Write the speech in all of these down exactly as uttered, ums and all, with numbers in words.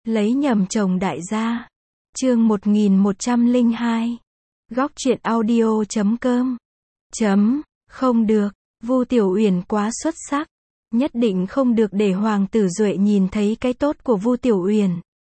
Lấy nhầm chồng đại gia. Chương một nghìn một trăm lẻ hai. Góc truyện audio chấm com. Chấm, không được, Vu Tiểu Uyển quá xuất sắc, nhất định không được để Hoàng tử Duệ nhìn thấy cái tốt của Vu Tiểu Uyển.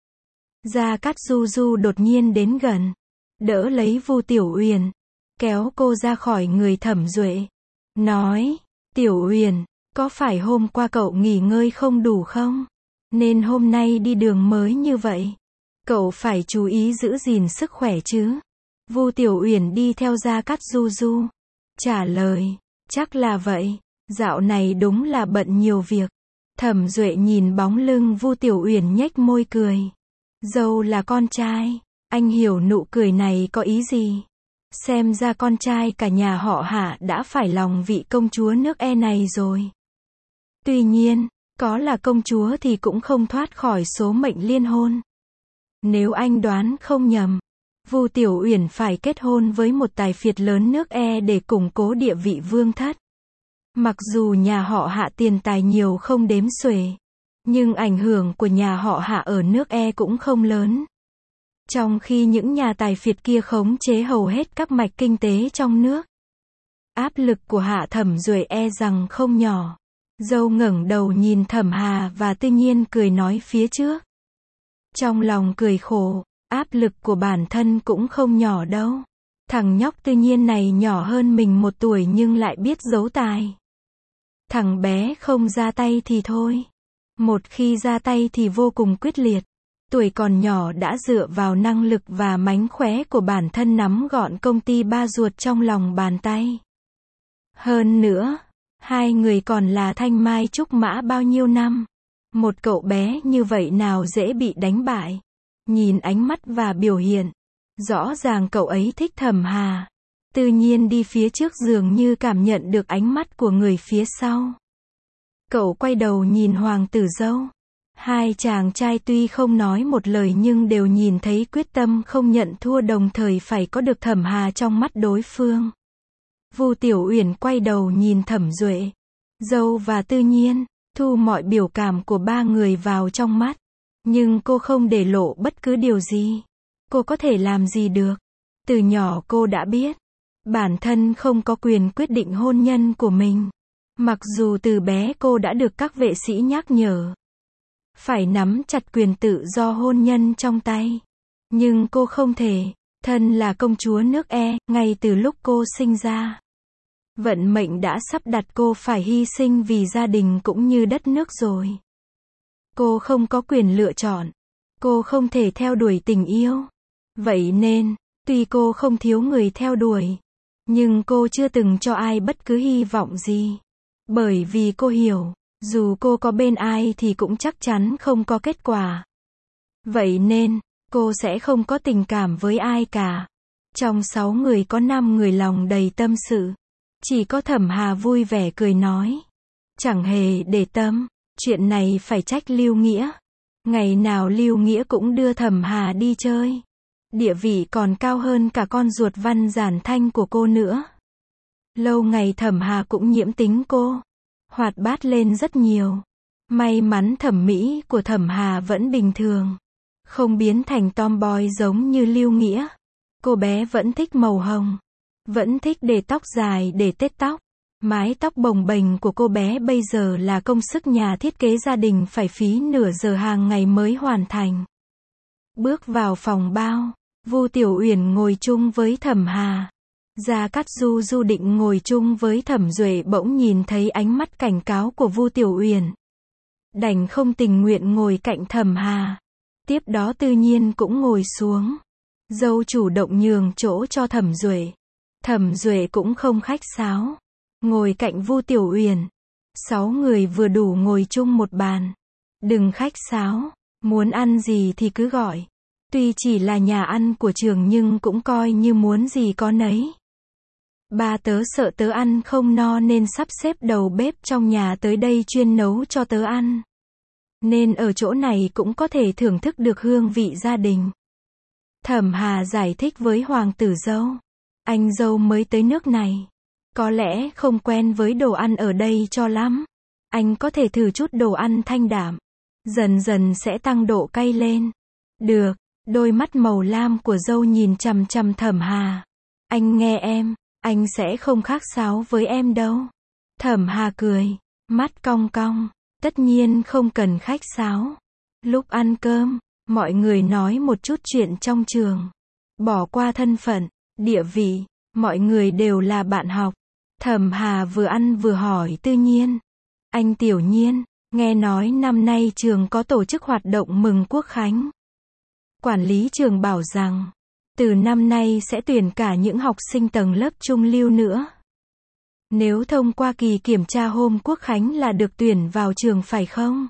Gia Cát Du Du đột nhiên đến gần, đỡ lấy Vu Tiểu Uyển, kéo cô ra khỏi người Thẩm Duệ, nói: "Tiểu Uyển, có phải hôm qua cậu nghỉ ngơi không đủ không? Nên hôm nay đi đường mới như vậy. Cậu phải chú ý giữ gìn sức khỏe chứ?" Vu Tiểu Uyển đi theo Gia Cát Du Du, trả lời: "Chắc là vậy, dạo này đúng là bận nhiều việc." Thẩm Duệ nhìn bóng lưng Vu Tiểu Uyển nhếch môi cười. Dâu là con trai, anh hiểu nụ cười này có ý gì. Xem ra con trai cả nhà họ Hạ đã phải lòng vị công chúa nước E này rồi. Tuy nhiên, có là công chúa thì cũng không thoát khỏi số mệnh liên hôn. Nếu anh đoán không nhầm, Vu Tiểu Uyển phải kết hôn với một tài phiệt lớn nước E để củng cố địa vị vương thất. Mặc dù nhà họ Hạ tiền tài nhiều không đếm xuể, nhưng ảnh hưởng của nhà họ Hạ ở nước E cũng không lớn. Trong khi những nhà tài phiệt kia khống chế hầu hết các mạch kinh tế trong nước, áp lực của Hạ Thẩm Duệ e rằng không nhỏ. Dâu ngẩng đầu nhìn Thẩm Hà và Tư Nhiên cười nói phía trước. Trong lòng cười khổ, áp lực của bản thân cũng không nhỏ đâu. Thằng nhóc Tư Nhiên này nhỏ hơn mình một tuổi nhưng lại biết giấu tài. Thằng bé không ra tay thì thôi. Một khi ra tay thì vô cùng quyết liệt. Tuổi còn nhỏ đã dựa vào năng lực và mánh khóe của bản thân nắm gọn công ty ba ruột trong lòng bàn tay. Hơn nữa, hai người còn là thanh mai trúc mã bao nhiêu năm. Một cậu bé như vậy nào dễ bị đánh bại. Nhìn ánh mắt và biểu hiện, rõ ràng cậu ấy thích Thẩm Hà. Tự nhiên đi phía trước dường như cảm nhận được ánh mắt của người phía sau. Cậu quay đầu nhìn Hoàng tử dâu. Hai chàng trai tuy không nói một lời nhưng đều nhìn thấy quyết tâm không nhận thua, đồng thời phải có được Thẩm Hà trong mắt đối phương. Vu Tiểu Uyển quay đầu nhìn Thẩm Duệ, dâu và Tư Nhiên, thu mọi biểu cảm của ba người vào trong mắt. Nhưng cô không để lộ bất cứ điều gì. Cô có thể làm gì được? Từ nhỏ cô đã biết, bản thân không có quyền quyết định hôn nhân của mình. Mặc dù từ bé cô đã được các vệ sĩ nhắc nhở phải nắm chặt quyền tự do hôn nhân trong tay. Nhưng cô không thể, thân là công chúa nước E, ngay từ lúc cô sinh ra. Vận mệnh đã sắp đặt cô phải hy sinh vì gia đình cũng như đất nước rồi. Cô không có quyền lựa chọn. Cô không thể theo đuổi tình yêu. Vậy nên, tuy cô không thiếu người theo đuổi, nhưng cô chưa từng cho ai bất cứ hy vọng gì. Bởi vì cô hiểu, dù cô có bên ai thì cũng chắc chắn không có kết quả. Vậy nên, cô sẽ không có tình cảm với ai cả. Trong sáu người có năm người lòng đầy tâm sự. Chỉ có Thẩm Hà vui vẻ cười nói: "Chẳng hề để tâm, chuyện này phải trách Lưu Nghĩa. Ngày nào Lưu Nghĩa cũng đưa Thẩm Hà đi chơi. Địa vị còn cao hơn cả con ruột Văn Giản Thanh của cô nữa." Lâu ngày Thẩm Hà cũng nhiễm tính cô, hoạt bát lên rất nhiều. May mắn thẩm mỹ của Thẩm Hà vẫn bình thường, không biến thành tomboy giống như Lưu Nghĩa. Cô bé vẫn thích màu hồng, vẫn thích để tóc dài để tết tóc. Mái tóc bồng bềnh của cô bé bây giờ là công sức nhà thiết kế gia đình phải phí nửa giờ hàng ngày mới hoàn thành. Bước vào phòng bao, Vu Tiểu Uyển ngồi chung với Thẩm Hà. Gia Cát Du Du định ngồi chung với Thẩm Duệ bỗng nhìn thấy ánh mắt cảnh cáo của Vu Tiểu Uyển, đành không tình nguyện ngồi cạnh Thẩm Hà. Tiếp đó Tư Nhiên cũng ngồi xuống. Dâu chủ động nhường chỗ cho Thẩm Duệ. Thẩm Duệ cũng không khách sáo, ngồi cạnh Vu Tiểu Uyển. Sáu người vừa đủ ngồi chung một bàn. Đừng khách sáo, muốn ăn gì thì cứ gọi. Tuy chỉ là nhà ăn của trường nhưng cũng coi như muốn gì có nấy. Ba tớ sợ tớ ăn không no nên sắp xếp đầu bếp trong nhà tới đây chuyên nấu cho tớ ăn. Nên ở chỗ này cũng có thể thưởng thức được hương vị gia đình. Thẩm Hà giải thích với Hoàng tử dâu. Anh dâu mới tới nước này, có lẽ không quen với đồ ăn ở đây cho lắm. Anh có thể thử chút đồ ăn thanh đạm. dần dần sẽ tăng độ cay lên. Được, đôi mắt màu lam của dâu nhìn chằm chằm Thẩm Hà. Anh nghe em, anh sẽ không khác sáo với em đâu. Thẩm Hà cười, mắt cong cong, tất nhiên không cần khách sáo. Lúc ăn cơm, mọi người nói một chút chuyện trong trường. Bỏ qua thân phận, địa vị, mọi người đều là bạn học. Thẩm Hà vừa ăn vừa hỏi Tư Nhiên. Anh Tiểu Nhiên, nghe nói năm nay trường có tổ chức hoạt động mừng Quốc khánh. Quản lý trường bảo rằng, từ năm nay sẽ tuyển cả những học sinh tầng lớp trung lưu nữa. Nếu thông qua kỳ kiểm tra hôm Quốc khánh là được tuyển vào trường phải không?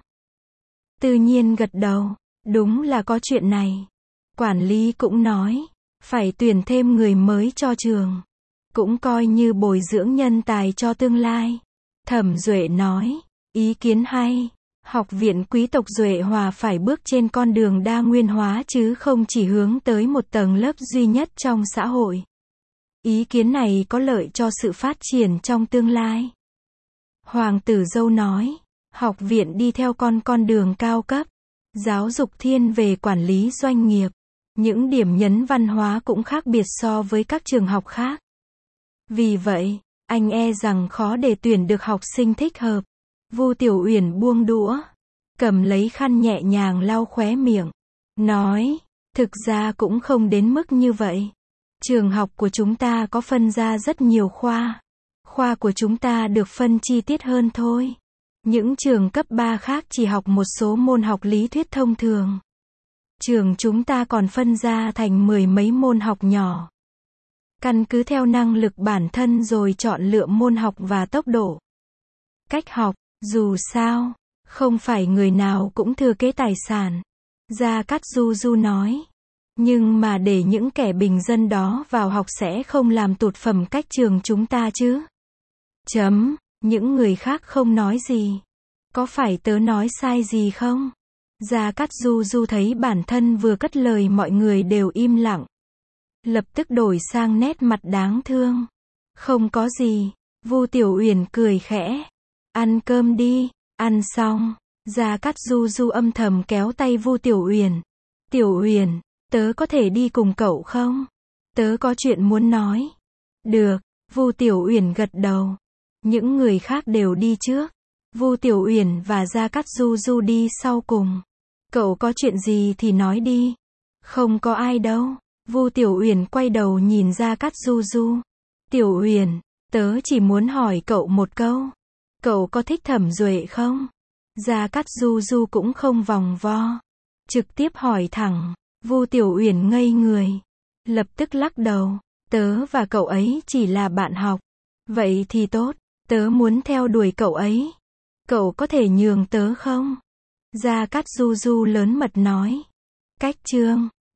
Tư Nhiên gật đầu, đúng là có chuyện này. Quản lý cũng nói, phải tuyển thêm người mới cho trường. Cũng coi như bồi dưỡng nhân tài cho tương lai. Thẩm Duệ nói, ý kiến hay. Học viện quý tộc Duệ Hòa phải bước trên con đường đa nguyên hóa chứ không chỉ hướng tới một tầng lớp duy nhất trong xã hội. Ý kiến này có lợi cho sự phát triển trong tương lai. Hoàng tử dâu nói, học viện đi theo con con đường cao cấp. Giáo dục thiên về quản lý doanh nghiệp. Những điểm nhấn văn hóa cũng khác biệt so với các trường học khác. Vì vậy, anh e rằng khó để tuyển được học sinh thích hợp. Vu Tiểu Uyển buông đũa, cầm lấy khăn nhẹ nhàng lau khóe miệng, nói, thực ra cũng không đến mức như vậy. Trường học của chúng ta có phân ra rất nhiều khoa. Khoa của chúng ta được phân chi tiết hơn thôi. Những trường cấp ba khác chỉ học một số môn học lý thuyết thông thường. Trường chúng ta còn phân ra thành mười mấy môn học nhỏ. Căn cứ theo năng lực bản thân rồi chọn lựa môn học và tốc độ. Cách học, dù sao, không phải người nào cũng thừa kế tài sản. Gia Cát Du Du nói. Nhưng mà để những kẻ bình dân đó vào học sẽ không làm tụt phẩm cách trường chúng ta chứ. Chấm, những người khác không nói gì. Có phải tớ nói sai gì không? Gia Cát Du Du thấy bản thân vừa cất lời mọi người đều im lặng. Lập tức đổi sang nét mặt đáng thương. Không có gì. Vu Tiểu Uyển cười khẽ. Ăn cơm đi. Ăn xong, Gia Cát Du Du âm thầm kéo tay Vu Tiểu Uyển. Tiểu Uyển, tớ có thể đi cùng cậu không? Tớ có chuyện muốn nói. Được, Vu Tiểu Uyển gật đầu. Những người khác đều đi trước. Vu Tiểu Uyển và Gia Cát Du Du đi sau cùng. Cậu có chuyện gì thì nói đi. Không có ai đâu. Vu Tiểu Uyển quay đầu nhìn Gia Cát Du Du. Tiểu Uyển, tớ chỉ muốn hỏi cậu một câu. Cậu có thích Thẩm Duệ không? Gia Cát Du Du cũng không vòng vo. Trực tiếp hỏi thẳng. Vu Tiểu Uyển ngây người. Lập tức lắc đầu. Tớ và cậu ấy chỉ là bạn học. Vậy thì tốt. Tớ muốn theo đuổi cậu ấy. Cậu có thể nhường tớ không? Gia Cát Du Du lớn mật nói. Cách chương